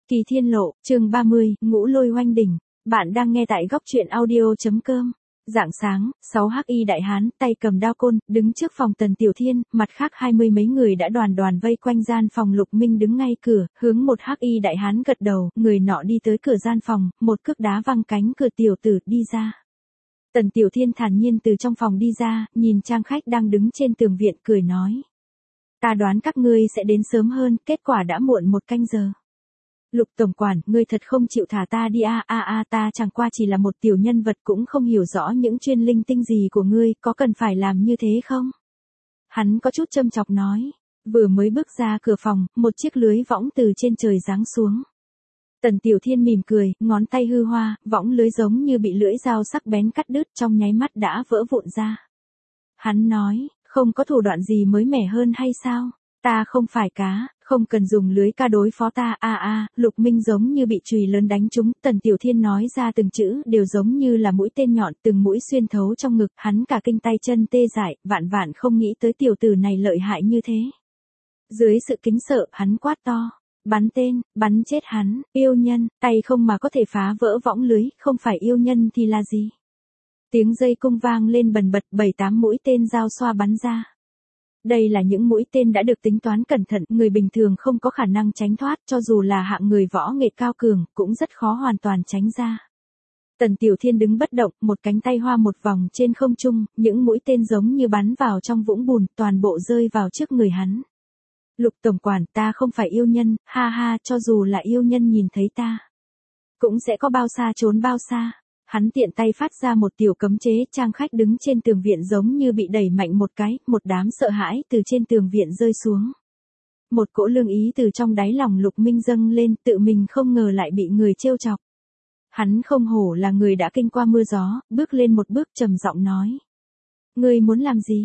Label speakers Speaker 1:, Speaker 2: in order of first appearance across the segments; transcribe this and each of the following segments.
Speaker 1: Kỳ Thiên Lộ, chương 30, Ngũ Lôi Oanh Đỉnh. Bạn đang nghe tại góc truyện audio.com. Rạng sáng, 6 hắc y đại hán, tay cầm đao côn, đứng trước phòng Tần Tiểu Thiên, mặt khác 20 mấy người đã đoàn đoàn vây quanh gian phòng. Lục Minh đứng ngay cửa, hướng một hắc y đại hán gật đầu, người nọ đi tới cửa gian phòng, một cước đá văng cánh cửa. Tiểu tử, đi ra. Tần Tiểu Thiên thản nhiên từ trong phòng đi ra, nhìn trang khách đang đứng trên tường viện, cười nói. Ta đoán các ngươi sẽ đến sớm hơn, kết quả đã muộn một canh giờ. Lục tổng quản, ngươi thật không chịu thả ta đi ta chẳng qua chỉ là một tiểu nhân vật, cũng không hiểu rõ những chuyên linh tinh gì của ngươi, có cần phải làm như thế không? Hắn có chút châm chọc nói. Vừa mới bước ra cửa phòng, một chiếc lưới võng từ trên trời giáng xuống. Tần Tiểu Thiên mỉm cười, ngón tay hư hoa, võng lưới giống như bị lưỡi dao sắc bén cắt đứt, trong nháy mắt đã vỡ vụn ra. Hắn nói, không có thủ đoạn gì mới mẻ hơn hay sao? Ta không phải cá, không cần dùng lưới ca đối phó ta. Lục Minh giống như bị chùy lớn đánh trúng. Tần Tiểu Thiên nói ra từng chữ đều giống như là mũi tên nhọn, từng mũi xuyên thấu trong ngực. Hắn cả kinh tay chân tê dại, vạn vạn không nghĩ tới tiểu tử này lợi hại như thế. Dưới sự kính sợ, hắn quát to. Bắn tên, bắn chết hắn. Yêu nhân, tay không mà có thể phá vỡ võng lưới, không phải yêu nhân thì là gì? Tiếng dây cung vang lên bần bật, 7-8 mũi tên giao xoa bắn ra. Đây là những mũi tên đã được tính toán cẩn thận, người bình thường không có khả năng tránh thoát, cho dù là hạng người võ nghệ cao cường, cũng rất khó hoàn toàn tránh ra. Tần Tiểu Thiên đứng bất động, một cánh tay hoa một vòng trên không trung, những mũi tên giống như bắn vào trong vũng bùn, toàn bộ rơi vào trước người hắn. Lục tổng quản, ta không phải yêu nhân, cho dù là yêu nhân nhìn thấy ta, cũng sẽ có bao xa trốn bao xa. Hắn tiện tay phát ra một tiểu cấm chế, trang khách đứng trên tường viện giống như bị đẩy mạnh một cái, một đám sợ hãi từ trên tường viện rơi xuống. Một cỗ lương ý từ trong đáy lòng Lục Minh dâng lên, tự mình không ngờ lại bị người trêu chọc. Hắn không hổ là người đã kinh qua mưa gió, bước lên một bước trầm giọng nói. Ngươi muốn làm gì?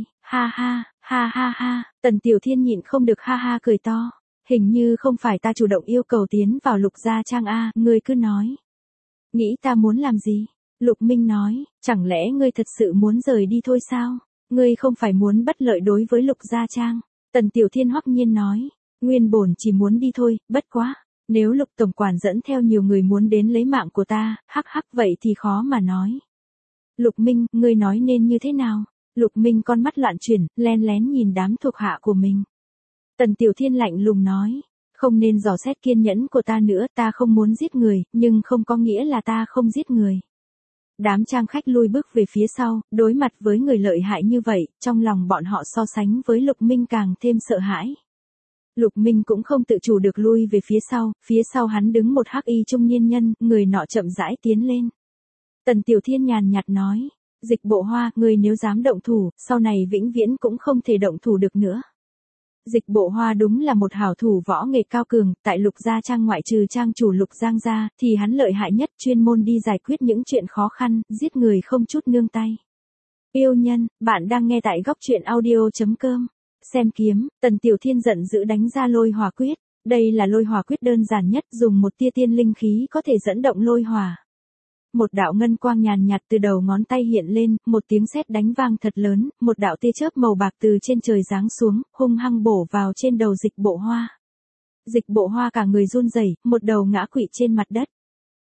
Speaker 1: Tần Tiểu Thiên nhịn không được cười to. Hình như không phải ta chủ động yêu cầu tiến vào Lục gia trang ngươi cứ nói. Nghĩ ta muốn làm gì? Lục Minh nói, chẳng lẽ ngươi thật sự muốn rời đi thôi sao? Ngươi không phải muốn bất lợi đối với Lục gia trang? Tần Tiểu Thiên hoắc nhiên nói, nguyên bổn chỉ muốn đi thôi, bất quá. Nếu Lục tổng quản dẫn theo nhiều người muốn đến lấy mạng của ta, vậy thì khó mà nói. Lục Minh, ngươi nói nên như thế nào? Lục Minh con mắt loạn chuyển, len lén nhìn đám thuộc hạ của mình. Tần Tiểu Thiên lạnh lùng nói. Không nên dò xét kiên nhẫn của ta nữa, ta không muốn giết người, nhưng không có nghĩa là ta không giết người. Đám trang khách lui bước về phía sau, đối mặt với người lợi hại như vậy, trong lòng bọn họ so sánh với Lục Minh càng thêm sợ hãi. Lục Minh cũng không tự chủ được lui về phía sau hắn đứng một hắc y trung niên nhân, người nọ chậm rãi tiến lên. Tần Tiểu Thiên nhàn nhạt nói, Dịch Bộ Hoa, người nếu dám động thủ, sau này vĩnh viễn cũng không thể động thủ được nữa. Dịch Bộ Hoa đúng là một hảo thủ võ nghệ cao cường, tại Lục gia trang ngoại trừ trang chủ Lục Giang gia, thì hắn lợi hại nhất, chuyên môn đi giải quyết những chuyện khó khăn, giết người không chút nương tay. Yêu nhân, bạn đang nghe tại góc truyện audio.com. Xem kiếm, Tần Tiểu Thiên giận dữ đánh ra lôi hỏa quyết. Đây là lôi hỏa quyết đơn giản nhất, dùng một tia tiên linh khí có thể dẫn động lôi hỏa. Một đạo ngân quang nhàn nhạt từ đầu ngón tay hiện lên, một tiếng sét đánh vang thật lớn, một đạo tia chớp màu bạc từ trên trời giáng xuống, hung hăng bổ vào trên đầu Dịch Bộ Hoa. Dịch Bộ Hoa cả người run rẩy, một đầu ngã quỵ trên mặt đất.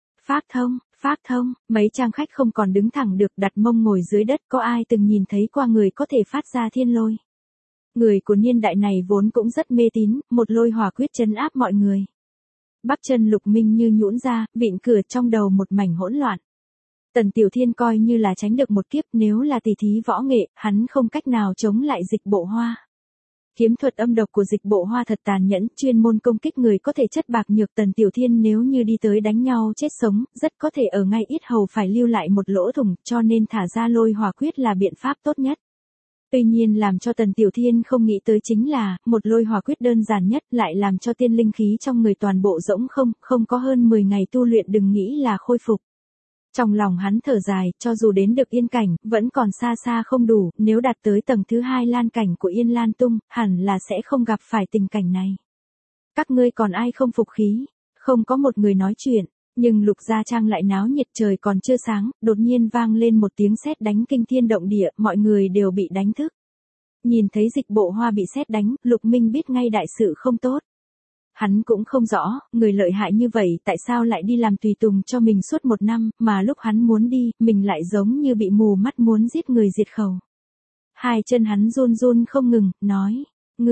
Speaker 1: Phác thông, mấy trang khách không còn đứng thẳng được, đặt mông ngồi dưới đất. Có ai từng nhìn thấy qua người có thể phát ra thiên lôi? Người của niên đại này vốn cũng rất mê tín, một lôi hỏa quyết trấn áp mọi người. Bắp chân Lục Minh như nhũn ra, vịn cửa, trong đầu một mảnh hỗn loạn. Tần Tiểu Thiên coi như là tránh được một kiếp, nếu là tỷ thí võ nghệ, hắn không cách nào chống lại Dịch Bộ Hoa. Kiếm thuật âm độc của Dịch Bộ Hoa thật tàn nhẫn, chuyên môn công kích người có thể chất bạc nhược. Tần Tiểu Thiên nếu như đi tới đánh nhau chết sống, rất có thể ở ngay yết hầu phải lưu lại một lỗ thủng, cho nên thả ra lôi hỏa quyết là biện pháp tốt nhất. Tuy nhiên làm cho Tần Tiểu Thiên không nghĩ tới chính là, một lôi hỏa quyết đơn giản nhất lại làm cho tiên linh khí trong người toàn bộ rỗng không có hơn 10 ngày tu luyện đừng nghĩ là khôi phục. Trong lòng hắn thở dài, cho dù đến được yên cảnh, vẫn còn xa không đủ, nếu đạt tới tầng thứ 2 lan cảnh của Yên Lan Tung, hẳn là sẽ không gặp phải tình cảnh này. Các ngươi còn ai không phục khí? Không có một người nói chuyện, nhưng Lục gia trang lại náo nhiệt. Trời còn chưa sáng, đột nhiên vang lên một tiếng sét đánh kinh thiên động địa, mọi người đều bị đánh thức. Nhìn thấy Dịch Bộ Hoa bị sét đánh, Lục Minh biết ngay đại sự không tốt. Hắn cũng không rõ, người lợi hại như vậy tại sao lại đi làm tùy tùng cho mình suốt 1 năm, mà lúc hắn muốn đi, mình lại giống như bị mù mắt muốn giết người diệt khẩu. Hai chân hắn run run không ngừng, nói,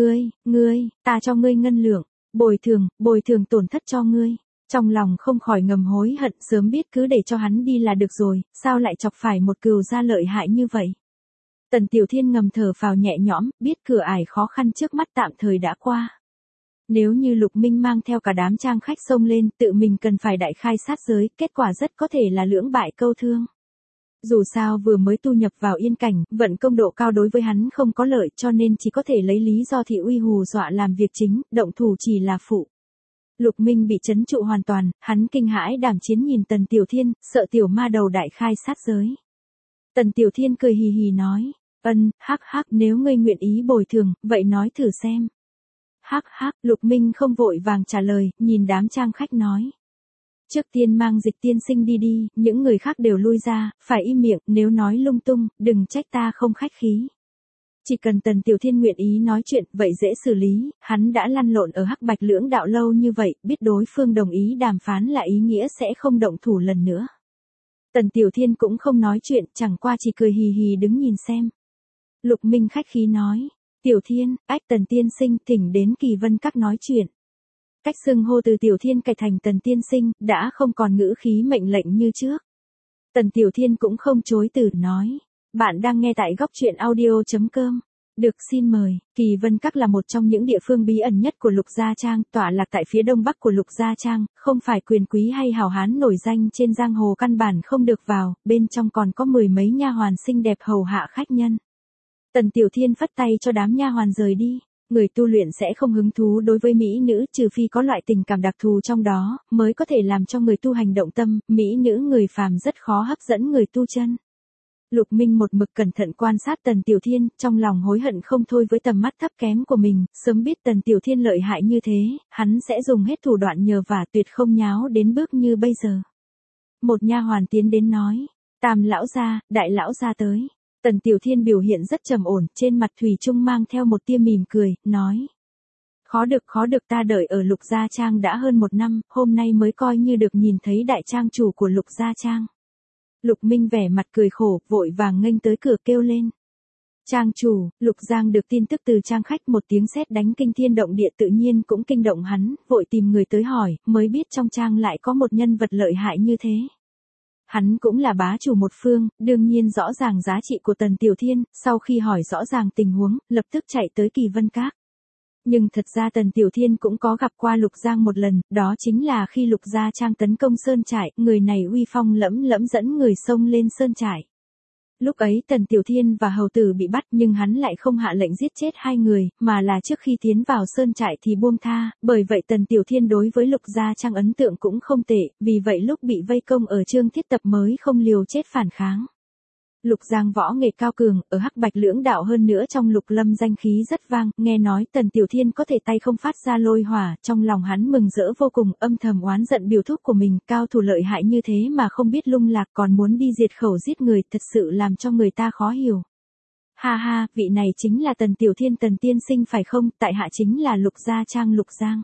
Speaker 1: ngươi, ta cho ngươi ngân lượng, bồi thường tổn thất cho ngươi. Trong lòng không khỏi ngầm hối hận, sớm biết cứ để cho hắn đi là được rồi, sao lại chọc phải một cừu gia lợi hại như vậy. Tần Tiểu Thiên ngầm thở phào nhẹ nhõm, biết cửa ải khó khăn trước mắt tạm thời đã qua. Nếu như Lục Minh mang theo cả đám trang khách xông lên, tự mình cần phải đại khai sát giới, kết quả rất có thể là lưỡng bại câu thương. Dù sao vừa mới tu nhập vào yên cảnh, vận công độ cao đối với hắn không có lợi, cho nên chỉ có thể lấy lý do thị uy hù dọa làm việc chính, động thủ chỉ là phụ. Lục Minh bị trấn trụ hoàn toàn, hắn kinh hãi đảm chiến nhìn Tần Tiểu Thiên, sợ tiểu ma đầu đại khai sát giới. Tần Tiểu Thiên cười hì hì nói, hắc, nếu ngươi nguyện ý bồi thường, vậy nói thử xem. Hắc, Lục Minh không vội vàng trả lời, nhìn đám trang khách nói. Trước tiên mang Dịch tiên sinh đi, những người khác đều lui ra, phải im miệng, nếu nói lung tung, đừng trách ta không khách khí. Chỉ cần Tần Tiểu Thiên nguyện ý nói chuyện, vậy dễ xử lý, hắn đã lăn lộn ở Hắc Bạch Lưỡng Đạo lâu như vậy, biết đối phương đồng ý đàm phán là ý nghĩa sẽ không động thủ lần nữa. Tần Tiểu Thiên cũng không nói chuyện, chẳng qua chỉ cười hì hì đứng nhìn xem. Lục Minh khách khí nói, Tiểu Thiên, Tần tiên sinh thỉnh đến Kỳ Vân Các nói chuyện. Cách xưng hô từ Tiểu Thiên cải thành Tần tiên sinh, đã không còn ngữ khí mệnh lệnh như trước. Tần Tiểu Thiên cũng không chối từ, nói, bạn đang nghe tại góc truyện audio.com. Được xin mời, Kỳ Vân Các là một trong những địa phương bí ẩn nhất của Lục Gia Trang, tọa lạc tại phía đông bắc của Lục Gia Trang, không phải quyền quý hay hào hán nổi danh trên giang hồ căn bản không được vào, bên trong còn có 10 mấy nha hoàn xinh đẹp hầu hạ khách nhân. Tần Tiểu Thiên phất tay cho đám nha hoàn rời đi. Người tu luyện sẽ không hứng thú đối với mỹ nữ, trừ phi có loại tình cảm đặc thù trong đó, mới có thể làm cho người tu hành động tâm, mỹ nữ người phàm rất khó hấp dẫn người tu chân. Lục Minh một mực cẩn thận quan sát Tần Tiểu Thiên, trong lòng hối hận không thôi với tầm mắt thấp kém của mình, sớm biết Tần Tiểu Thiên lợi hại như thế, hắn sẽ dùng hết thủ đoạn nhờ vả, tuyệt không nháo đến bước như bây giờ. Một nha hoàn tiến đến nói, Tam lão gia, đại lão gia tới. Tần Tiểu Thiên biểu hiện rất trầm ổn, trên mặt thủy chung mang theo một tia mỉm cười, nói. Khó được, ta đợi ở Lục Gia Trang đã hơn 1 năm, hôm nay mới coi như được nhìn thấy đại trang chủ của Lục Gia Trang. Lục Minh vẻ mặt cười khổ, vội vàng nghênh tới cửa kêu lên. Trang chủ, Lục Giang được tin tức từ trang khách, một tiếng sét đánh kinh thiên động địa tự nhiên cũng kinh động hắn, vội tìm người tới hỏi, mới biết trong trang lại có một nhân vật lợi hại như thế. Hắn cũng là bá chủ một phương, đương nhiên rõ ràng giá trị của Tần Tiểu Thiên, sau khi hỏi rõ ràng tình huống, lập tức chạy tới Kỳ Vân Các. Nhưng thật ra Tần Tiểu Thiên cũng có gặp qua Lục Giang một lần, đó chính là khi Lục Gia Trang tấn công Sơn Trại, người này uy phong lẫm lẫm dẫn người xông lên Sơn Trại. Lúc ấy Tần Tiểu Thiên và hầu tử bị bắt, nhưng hắn lại không hạ lệnh giết chết 2 người, mà là trước khi tiến vào Sơn Trại thì buông tha, bởi vậy Tần Tiểu Thiên đối với Lục Gia Trang ấn tượng cũng không tệ, vì vậy lúc bị vây công ở Trương Thiết Tập mới không liều chết phản kháng. Lục Giang võ nghệ cao cường, ở Hắc Bạch Lưỡng Đạo hơn nữa trong Lục Lâm danh khí rất vang, nghe nói Tần Tiểu Thiên có thể tay không phát ra lôi hỏa, trong lòng hắn mừng rỡ vô cùng, âm thầm oán giận biểu thúc của mình, cao thủ lợi hại như thế mà không biết lung lạc, còn muốn đi diệt khẩu giết người, thật sự làm cho người ta khó hiểu. Ha, vị này chính là Tần Tiểu Thiên Tần tiên sinh phải không, tại hạ chính là Lục Gia Trang Lục Giang.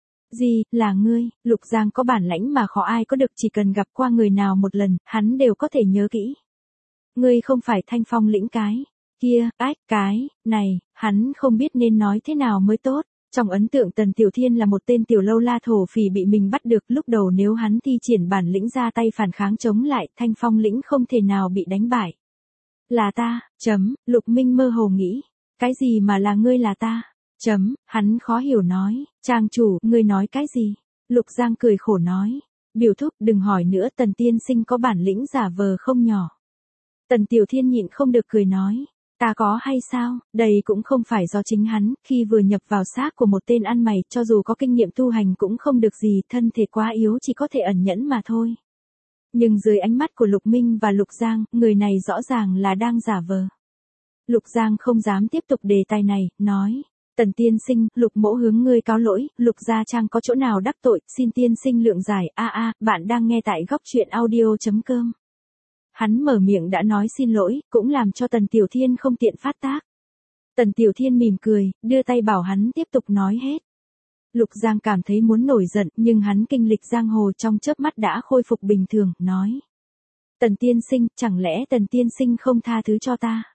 Speaker 1: Gì, là ngươi? Lục Giang có bản lãnh mà khó ai có được, chỉ cần gặp qua người nào một lần, hắn đều có thể nhớ kỹ. Ngươi không phải Thanh Phong lĩnh cái kia, cái này, hắn không biết nên nói thế nào mới tốt. Trong ấn tượng Tần Tiểu Thiên là một tên tiểu lâu la thổ phỉ bị mình bắt được, lúc đầu nếu hắn thi triển bản lĩnh ra tay phản kháng chống lại, Thanh Phong lĩnh không thể nào bị đánh bại. Là ta, Lục Minh mơ hồ nghĩ. Cái gì mà là ngươi là ta? Hắn khó hiểu nói, trang chủ, ngươi nói cái gì? Lục Giang cười khổ nói, biểu thúc đừng hỏi nữa, Tần tiên sinh có bản lĩnh giả vờ không nhỏ. Tần Tiểu Thiên nhịn không được cười nói, ta có hay sao, đây cũng không phải do chính hắn, khi vừa nhập vào xác của một tên ăn mày, cho dù có kinh nghiệm tu hành cũng không được gì, thân thể quá yếu chỉ có thể ẩn nhẫn mà thôi. Nhưng dưới ánh mắt của Lục Minh và Lục Giang, người này rõ ràng là đang giả vờ. Lục Giang không dám tiếp tục đề tài này, nói, Tần tiên sinh, Lục mỗ hướng ngươi cáo lỗi, Lục Gia Trang có chỗ nào đắc tội, xin tiên sinh lượng giải, bạn đang nghe tại góc truyện audio.com. Hắn mở miệng đã nói xin lỗi, cũng làm cho Tần Tiểu Thiên không tiện phát tác. Tần Tiểu Thiên mỉm cười, đưa tay bảo hắn tiếp tục nói hết. Lục Giang cảm thấy muốn nổi giận, nhưng hắn kinh lịch giang hồ trong chớp mắt đã khôi phục bình thường, nói. Tần tiên sinh, chẳng lẽ Tần tiên sinh không tha thứ cho ta?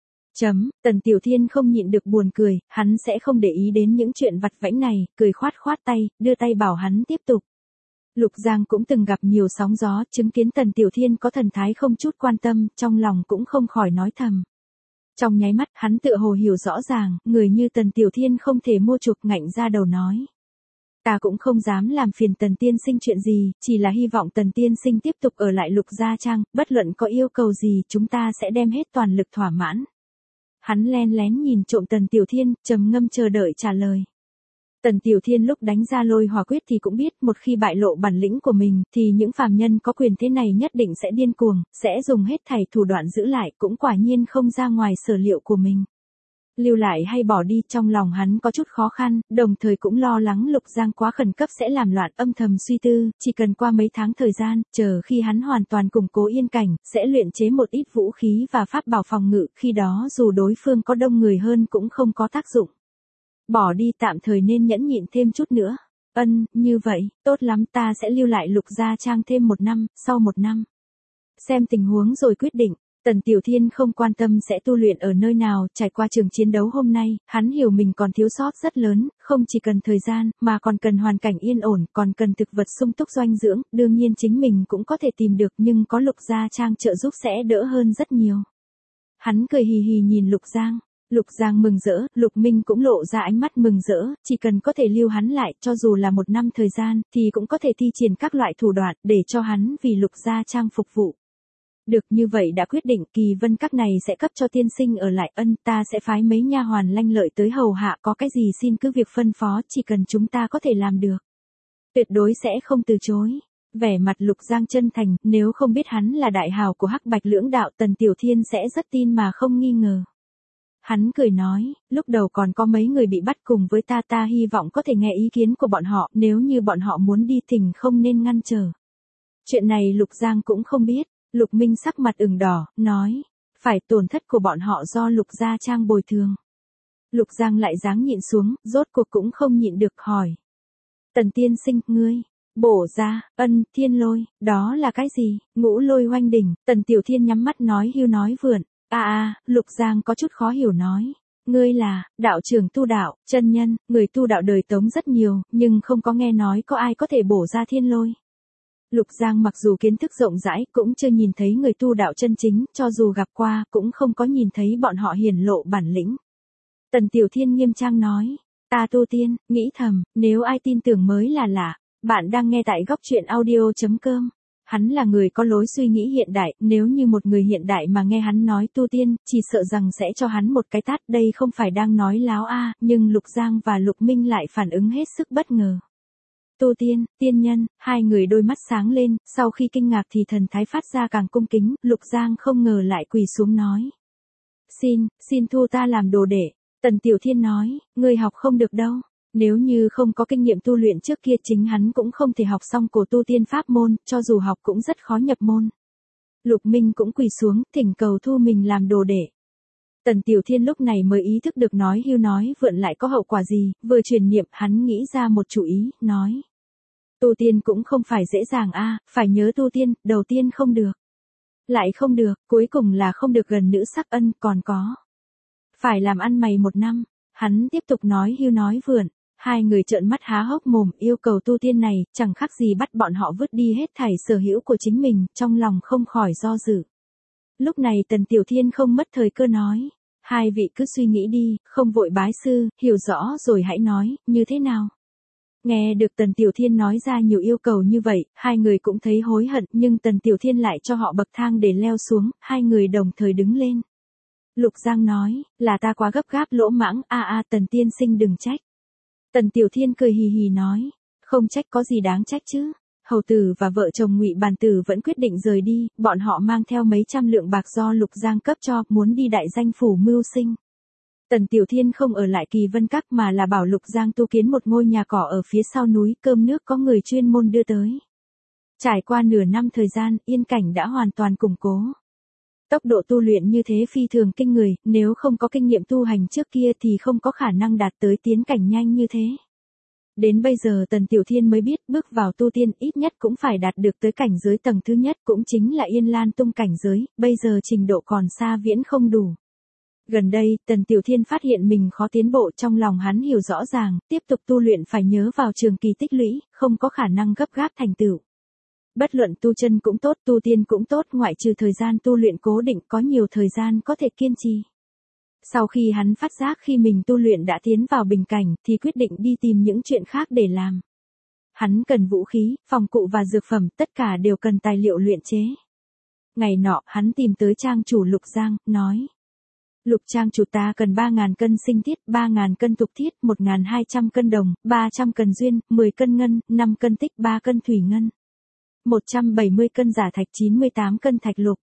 Speaker 1: Tần Tiểu Thiên không nhịn được buồn cười, hắn sẽ không để ý đến những chuyện vặt vãnh này, cười khoát khoát tay, đưa tay bảo hắn tiếp tục. Lục Giang cũng từng gặp nhiều sóng gió, chứng kiến Tần Tiểu Thiên có thần thái không chút quan tâm, trong lòng cũng không khỏi nói thầm. Trong nháy mắt, hắn tựa hồ hiểu rõ ràng, người như Tần Tiểu Thiên không thể mua chuộc, ngạnh ra đầu nói. Ta cũng không dám làm phiền Tần tiên sinh chuyện gì, chỉ là hy vọng Tần tiên sinh tiếp tục ở lại Lục Gia Trang, bất luận có yêu cầu gì chúng ta sẽ đem hết toàn lực thỏa mãn. Hắn len lén nhìn trộm Tần Tiểu Thiên, trầm ngâm chờ đợi trả lời. Tần Tiểu Thiên lúc đánh ra lôi hỏa quyết thì cũng biết một khi bại lộ bản lĩnh của mình thì những phàm nhân có quyền thế này nhất định sẽ điên cuồng, sẽ dùng hết thảy thủ đoạn giữ lại, cũng quả nhiên không ra ngoài sở liệu của mình. Lưu lại hay bỏ đi, trong lòng hắn có chút khó khăn, đồng thời cũng lo lắng Lục Giang quá khẩn cấp sẽ làm loạn, âm thầm suy tư, chỉ cần qua mấy tháng thời gian, chờ khi hắn hoàn toàn củng cố yên cảnh, sẽ luyện chế một ít vũ khí và pháp bảo phòng ngự, khi đó dù đối phương có đông người hơn cũng không có tác dụng. Bỏ đi, tạm thời nên nhẫn nhịn thêm chút nữa. Như vậy, tốt lắm, ta sẽ lưu lại Lục Gia Trang thêm 1 năm, sau 1 năm. Xem tình huống rồi quyết định. Tần Tiểu Thiên không quan tâm sẽ tu luyện ở nơi nào, trải qua trường chiến đấu hôm nay, hắn hiểu mình còn thiếu sót rất lớn, không chỉ cần thời gian, mà còn cần hoàn cảnh yên ổn, còn cần thực vật sung túc dinh dưỡng, đương nhiên chính mình cũng có thể tìm được, nhưng có Lục Gia Trang trợ giúp sẽ đỡ hơn rất nhiều. Hắn cười hì hì nhìn Lục Giang. Lục Giang mừng rỡ, Lục Minh cũng lộ ra ánh mắt mừng rỡ, chỉ cần có thể lưu hắn lại, cho dù là 1 năm thời gian, thì cũng có thể thi triển các loại thủ đoạn, để cho hắn vì Lục Gia Trang phục vụ. Được, như vậy đã quyết định, Kỳ Vân các này sẽ cấp cho tiên sinh ở lại, ta sẽ phái mấy nha hoàn lanh lợi tới hầu hạ, có cái gì xin cứ việc phân phó, chỉ cần chúng ta có thể làm được. Tuyệt đối sẽ không từ chối. Vẻ mặt Lục Giang chân thành, nếu không biết hắn là đại hào của Hắc Bạch Lưỡng Đạo, Tần Tiểu Thiên sẽ rất tin mà không nghi ngờ. Hắn cười nói, lúc đầu còn có mấy người bị bắt cùng với ta hy vọng có thể nghe ý kiến của bọn họ, nếu như bọn họ muốn đi thỉnh không nên ngăn trở. Chuyện này Lục Giang cũng không biết. Lục Minh sắc mặt ửng đỏ, nói, phải, tổn thất của bọn họ do Lục Gia Trang bồi thường. Lục Giang lại dáng nhịn xuống, rốt cuộc cũng không nhịn được hỏi. Tần tiên sinh, ngươi, bổ ra, thiên lôi, đó là cái gì? Ngũ lôi oanh đỉnh, Tần Tiểu Thiên nhắm mắt nói hưu nói vượn. Lục Giang có chút khó hiểu nói. Ngươi là, đạo trưởng tu đạo, chân nhân, người tu đạo đời Tống rất nhiều, nhưng không có nghe nói có ai có thể bổ ra thiên lôi. Lục Giang mặc dù kiến thức rộng rãi, cũng chưa nhìn thấy người tu đạo chân chính, cho dù gặp qua, cũng không có nhìn thấy bọn họ hiển lộ bản lĩnh. Tần Tiểu Thiên nghiêm trang nói, ta tu tiên, nghĩ thầm, nếu ai tin tưởng mới là lạ. Bạn đang nghe tại góc truyện audio.com. Hắn là người có lối suy nghĩ hiện đại, nếu như một người hiện đại mà nghe hắn nói tu tiên, chỉ sợ rằng sẽ cho hắn một cái tát, đây không phải đang nói láo nhưng Lục Giang và Lục Minh lại phản ứng hết sức bất ngờ. Tu tiên, tiên nhân, hai người đôi mắt sáng lên, sau khi kinh ngạc thì thần thái phát ra càng cung kính, Lục Giang không ngờ lại quỳ xuống nói. Xin thu ta làm đồ đệ. Tần Tiểu Thiên nói, ngươi học không được đâu. Nếu như không có kinh nghiệm tu luyện trước kia chính hắn cũng không thể học xong cổ tu tiên pháp môn, cho dù học cũng rất khó nhập môn. Lục Minh cũng quỳ xuống, thỉnh cầu thu mình làm đồ đệ. Tần Tiểu Thiên lúc này mới ý thức được nói hưu nói vượn lại có hậu quả gì, vừa truyền niệm hắn nghĩ ra một chủ ý, nói. Tu tiên cũng không phải dễ dàng phải nhớ tu tiên, đầu tiên không được. Lại không được, cuối cùng là không được gần nữ sắc, còn có. Phải làm ăn mày 1 năm, hắn tiếp tục nói hưu nói vượn. Hai người trợn mắt há hốc mồm, yêu cầu tu tiên này, chẳng khác gì bắt bọn họ vứt đi hết thảy sở hữu của chính mình, trong lòng không khỏi do dự. Lúc này Tần Tiểu Thiên không mất thời cơ nói, hai vị cứ suy nghĩ đi, không vội bái sư, hiểu rõ rồi hãy nói, như thế nào? Nghe được Tần Tiểu Thiên nói ra nhiều yêu cầu như vậy, hai người cũng thấy hối hận, nhưng Tần Tiểu Thiên lại cho họ bậc thang để leo xuống, hai người đồng thời đứng lên. Lục Giang nói, là ta quá gấp gáp lỗ mãng, Tần tiên sinh đừng trách. Tần Tiểu Thiên cười hì hì nói, không trách, có gì đáng trách chứ. Hầu tử và vợ chồng Ngụy Bàn Tử vẫn quyết định rời đi, bọn họ mang theo mấy trăm lượng bạc do Lục Giang cấp cho, muốn đi đại danh phủ mưu sinh. Tần Tiểu Thiên không ở lại Kỳ Vân Các mà là bảo Lục Giang tu kiến một ngôi nhà cỏ ở phía sau núi, cơm nước có người chuyên môn đưa tới. Trải qua nửa năm thời gian, yên cảnh đã hoàn toàn củng cố. Tốc độ tu luyện như thế phi thường kinh người, nếu không có kinh nghiệm tu hành trước kia thì không có khả năng đạt tới tiến cảnh nhanh như thế. Đến bây giờ Tần Tiểu Thiên mới biết bước vào tu tiên ít nhất cũng phải đạt được tới cảnh giới tầng thứ nhất cũng chính là Yên Lan Tung cảnh giới, bây giờ trình độ còn xa viễn không đủ. Gần đây, Tần Tiểu Thiên phát hiện mình khó tiến bộ trong lòng hắn hiểu rõ ràng, tiếp tục tu luyện phải nhớ vào trường kỳ tích lũy, không có khả năng gấp gáp thành tựu. Bất luận tu chân cũng tốt, tu tiên cũng tốt, ngoại trừ thời gian tu luyện cố định có nhiều thời gian có thể kiên trì. Sau khi hắn phát giác khi mình tu luyện đã tiến vào bình cảnh thì quyết định đi tìm những chuyện khác để làm. Hắn cần vũ khí, phòng cụ và dược phẩm, tất cả đều cần tài liệu luyện chế. Ngày nọ, hắn tìm tới trang chủ Lục Giang, nói. Lục trang chủ, ta cần 3.000 cân sinh thiết, 3.000 cân tục thiết, 1.200 cân đồng, 300 cân duyên, 10 cân ngân, 5 cân tích, 3 cân thủy ngân. 170 cân giả thạch, 98 cân thạch lục.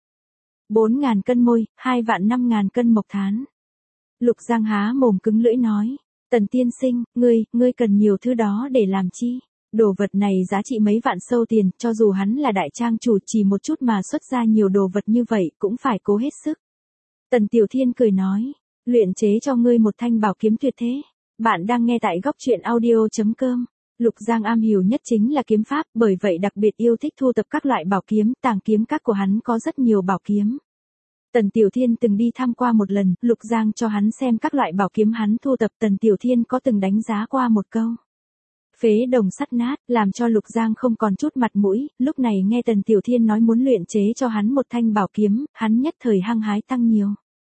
Speaker 1: 4.000 cân môi, 2 vạn 5.000 cân mộc thán. Lục Giang há mồm cứng lưỡi nói. Tần tiên sinh, ngươi cần nhiều thứ đó để làm chi? Đồ vật này giá trị mấy vạn sâu tiền, cho dù hắn là đại trang chủ chỉ một chút mà xuất ra nhiều đồ vật như vậy cũng phải cố hết sức. Tần Tiểu Thiên cười nói. Luyện chế cho ngươi một thanh bảo kiếm tuyệt thế. Bạn đang nghe tại góc truyện audio.com. Lục Giang am hiểu nhất chính là kiếm pháp, bởi vậy đặc biệt yêu thích thu tập các loại bảo kiếm, tàng kiếm các của hắn có rất nhiều bảo kiếm. Tần Tiểu Thiên từng đi tham qua một lần, Lục Giang cho hắn xem các loại bảo kiếm hắn thu tập, Tần Tiểu Thiên có từng đánh giá qua một câu. Phế đồng sắt nát, làm cho Lục Giang không còn chút mặt mũi, lúc này nghe Tần Tiểu Thiên nói muốn luyện chế cho hắn một thanh bảo kiếm, hắn nhất thời hăng hái tăng nhiều.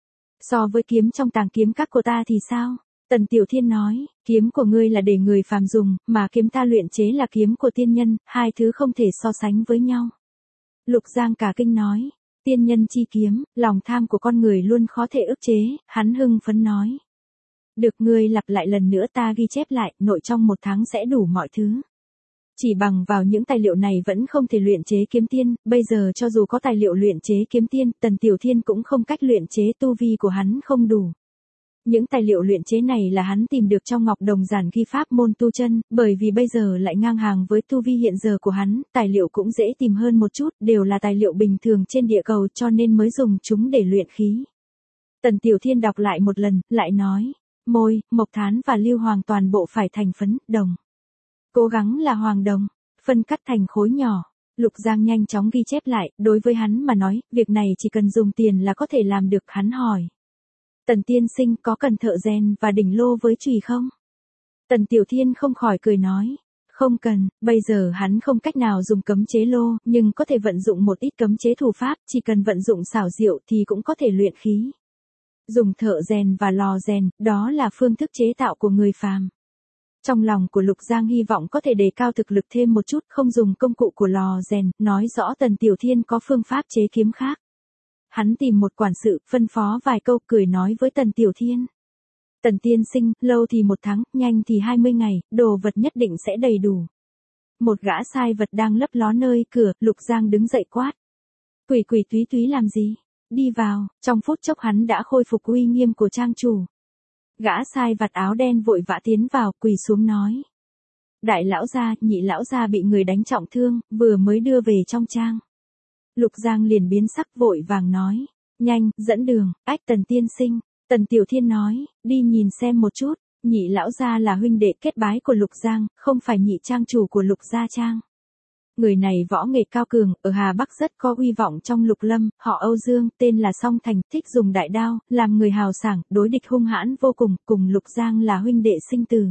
Speaker 1: So với kiếm trong tàng kiếm các của ta thì sao? Tần Tiểu Thiên nói, kiếm của ngươi là để người phàm dùng, mà kiếm ta luyện chế là kiếm của tiên nhân, hai thứ không thể so sánh với nhau. Lục Giang cả kinh nói, tiên nhân chi kiếm, lòng tham của con người luôn khó thể ức chế, hắn hưng phấn nói. Được, ngươi lặp lại lần nữa, ta ghi chép lại, nội trong 1 tháng sẽ đủ mọi thứ. Chỉ bằng vào những tài liệu này vẫn không thể luyện chế kiếm tiên, bây giờ cho dù có tài liệu luyện chế kiếm tiên, Tần Tiểu Thiên cũng không cách luyện chế, tu vi của hắn không đủ. Những tài liệu luyện chế này là hắn tìm được trong Ngọc Đồng Giản ghi pháp môn tu chân, bởi vì bây giờ lại ngang hàng với tu vi hiện giờ của hắn, tài liệu cũng dễ tìm hơn một chút, đều là tài liệu bình thường trên địa cầu cho nên mới dùng chúng để luyện khí. Tần Tiểu Thiên đọc lại một lần, lại nói, môi, mộc thán và lưu hoàng toàn bộ phải thành phấn, đồng. Cố gắng là hoàng đồng, phân cắt thành khối nhỏ. Lục Giang nhanh chóng ghi chép lại, đối với hắn mà nói, việc này chỉ cần dùng tiền là có thể làm được, hắn hỏi. Tần tiên sinh có cần thợ rèn và đỉnh lô với chùy không? Tần Tiểu Thiên không khỏi cười nói. Không cần, bây giờ hắn không cách nào dùng cấm chế lô, nhưng có thể vận dụng một ít cấm chế thủ pháp, chỉ cần vận dụng xảo diệu thì cũng có thể luyện khí. Dùng thợ rèn và lò rèn, đó là phương thức chế tạo của người phàm. Trong lòng của Lục Giang hy vọng có thể đề cao thực lực thêm một chút, không dùng công cụ của lò rèn, nói rõ Tần Tiểu Thiên có phương pháp chế kiếm khác. Hắn tìm một quản sự, phân phó vài câu, cười nói với Tần Tiểu Thiên. Tần tiên sinh, lâu thì 1 tháng, nhanh thì 20 ngày, đồ vật nhất định sẽ đầy đủ. Một gã sai vật đang lấp ló nơi cửa, Lục Giang đứng dậy quát. Quỷ quỷ túy túy làm gì? Đi vào, trong phút chốc hắn đã khôi phục uy nghiêm của trang chủ. Gã sai vặt áo đen vội vã tiến vào, quỳ xuống nói. Đại lão gia, nhị lão gia bị người đánh trọng thương, vừa mới đưa về trong trang. Lục Giang liền biến sắc, vội vàng nói. Nhanh, dẫn đường, ách Tần tiên sinh. Tần Tiểu Thiên nói, đi nhìn xem một chút. Nhị lão gia là huynh đệ kết bái của Lục Giang, không phải nhị trang chủ của Lục gia trang. Người này võ nghệ cao cường, ở Hà Bắc rất có uy vọng trong Lục Lâm, họ Âu Dương, tên là Song Thành, thích dùng đại đao, làm người hào sảng, đối địch hung hãn vô cùng, cùng Lục Giang là huynh đệ sinh tử.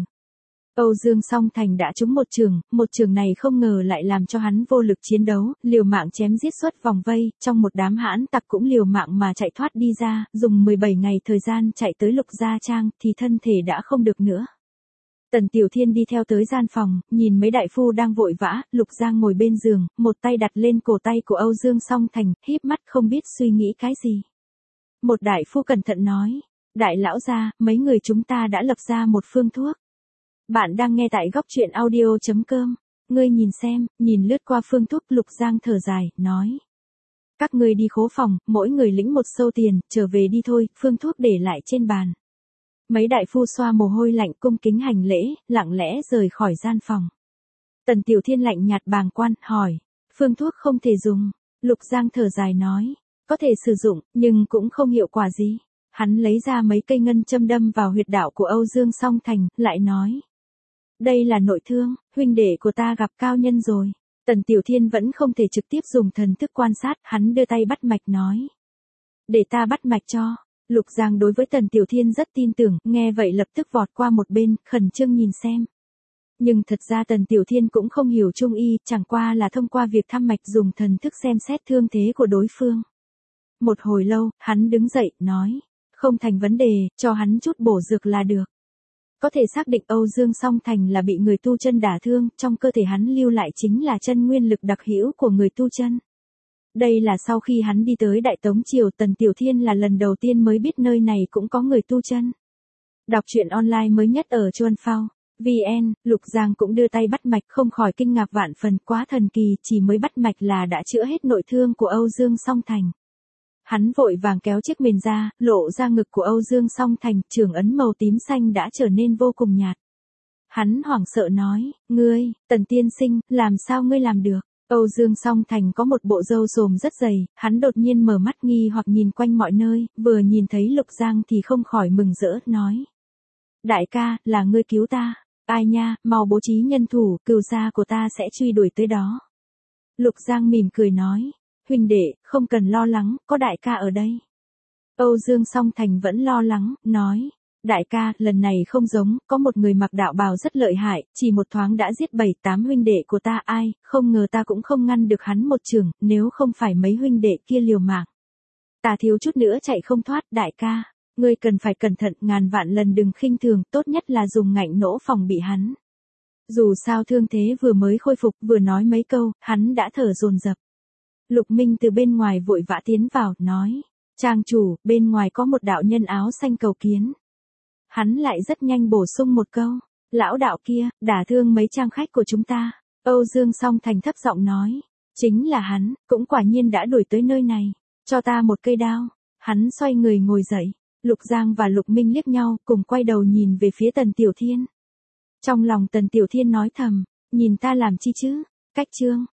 Speaker 1: Âu Dương Song Thành đã trúng một trường này không ngờ lại làm cho hắn vô lực chiến đấu, liều mạng chém giết xuất vòng vây, trong một đám hãn tặc cũng liều mạng mà chạy thoát đi ra, dùng 17 ngày thời gian chạy tới Lục gia trang, thì thân thể đã không được nữa. Tần Tiểu Thiên đi theo tới gian phòng, nhìn mấy đại phu đang vội vã, Lục Giang ngồi bên giường, một tay đặt lên cổ tay của Âu Dương Song Thành, híp mắt không biết suy nghĩ cái gì. Một đại phu cẩn thận nói, đại lão gia, mấy người chúng ta đã lập ra một phương thuốc. Bạn đang nghe tại góc truyện audio.com, ngươi nhìn xem, nhìn lướt qua phương thuốc, Lục Giang thở dài, nói. Các ngươi đi khố phòng, mỗi người lĩnh một sâu tiền, trở về đi thôi, phương thuốc để lại trên bàn. Mấy đại phu xoa mồ hôi lạnh cung kính hành lễ, lặng lẽ rời khỏi gian phòng. Tần Tiểu Thiên lạnh nhạt bàng quan, hỏi, phương thuốc không thể dùng. Lục Giang thở dài nói, có thể sử dụng, nhưng cũng không hiệu quả gì. Hắn lấy ra mấy cây ngân châm đâm vào huyệt đạo của Âu Dương Song Thành, lại nói. Đây là nội thương, huynh đệ của ta gặp cao nhân rồi. Tần Tiểu Thiên vẫn không thể trực tiếp dùng thần thức quan sát, hắn đưa tay bắt mạch nói. Để ta bắt mạch cho. Lục Giang đối với Tần Tiểu Thiên rất tin tưởng, nghe vậy lập tức vọt qua một bên, khẩn trương nhìn xem. Nhưng thật ra Tần Tiểu Thiên cũng không hiểu trung y, chẳng qua là thông qua việc thăm mạch dùng thần thức xem xét thương thế của đối phương. Một hồi lâu, hắn đứng dậy, nói. Không thành vấn đề, cho hắn chút bổ dược là được. Có thể xác định Âu Dương Song Thành là bị người tu chân đả thương, trong cơ thể hắn lưu lại chính là chân nguyên lực đặc hữu của người tu chân. Đây là sau khi hắn đi tới Đại Tống Triều, Tần Tiểu Thiên là lần đầu tiên mới biết nơi này cũng có người tu chân. Đọc truyện online mới nhất ở Chuan Phao VN, Lục Giang cũng đưa tay bắt mạch, không khỏi kinh ngạc vạn phần, quá thần kỳ, chỉ mới bắt mạch là đã chữa hết nội thương của Âu Dương Song Thành. Hắn vội vàng kéo chiếc mền ra, lộ ra ngực của Âu Dương Song Thành, trường ấn màu tím xanh đã trở nên vô cùng nhạt. Hắn hoảng sợ nói, ngươi, Tần tiên sinh, làm sao ngươi làm được? Âu Dương Song Thành có một bộ râu rồm rất dày, hắn đột nhiên mở mắt nghi hoặc nhìn quanh mọi nơi, vừa nhìn thấy Lục Giang thì không khỏi mừng rỡ, nói. Đại ca, là ngươi cứu ta. Ai nha, mau bố trí nhân thủ, cừu gia của ta sẽ truy đuổi tới đó. Lục Giang mỉm cười nói. Huynh đệ, không cần lo lắng, có đại ca ở đây. Âu Dương Song Thành vẫn lo lắng, nói. Đại ca, lần này không giống, có một người mặc đạo bào rất lợi hại, chỉ một thoáng đã giết 7-8 huynh đệ của ta, ai, không ngờ ta cũng không ngăn được hắn một chưởng, nếu không phải mấy huynh đệ kia liều mạng. Ta thiếu chút nữa chạy không thoát, đại ca, ngươi cần phải cẩn thận, ngàn vạn lần đừng khinh thường, tốt nhất là dùng ngạnh nỗ phòng bị hắn. Dù sao thương thế vừa mới khôi phục, vừa nói mấy câu, hắn đã thở dồn dập. Lục Minh từ bên ngoài vội vã tiến vào, nói. Trang chủ, bên ngoài có một đạo nhân áo xanh cầu kiến. Hắn lại rất nhanh bổ sung một câu. Lão đạo kia, đả thương mấy trang khách của chúng ta. Âu Dương Song Thành thấp giọng nói. Chính là hắn, cũng quả nhiên đã đuổi tới nơi này. Cho ta một cây đao. Hắn xoay người ngồi dậy. Lục Giang và Lục Minh liếc nhau, cùng quay đầu nhìn về phía Tần Tiểu Thiên. Trong lòng Tần Tiểu Thiên nói thầm. Nhìn ta làm chi chứ? Cách chương.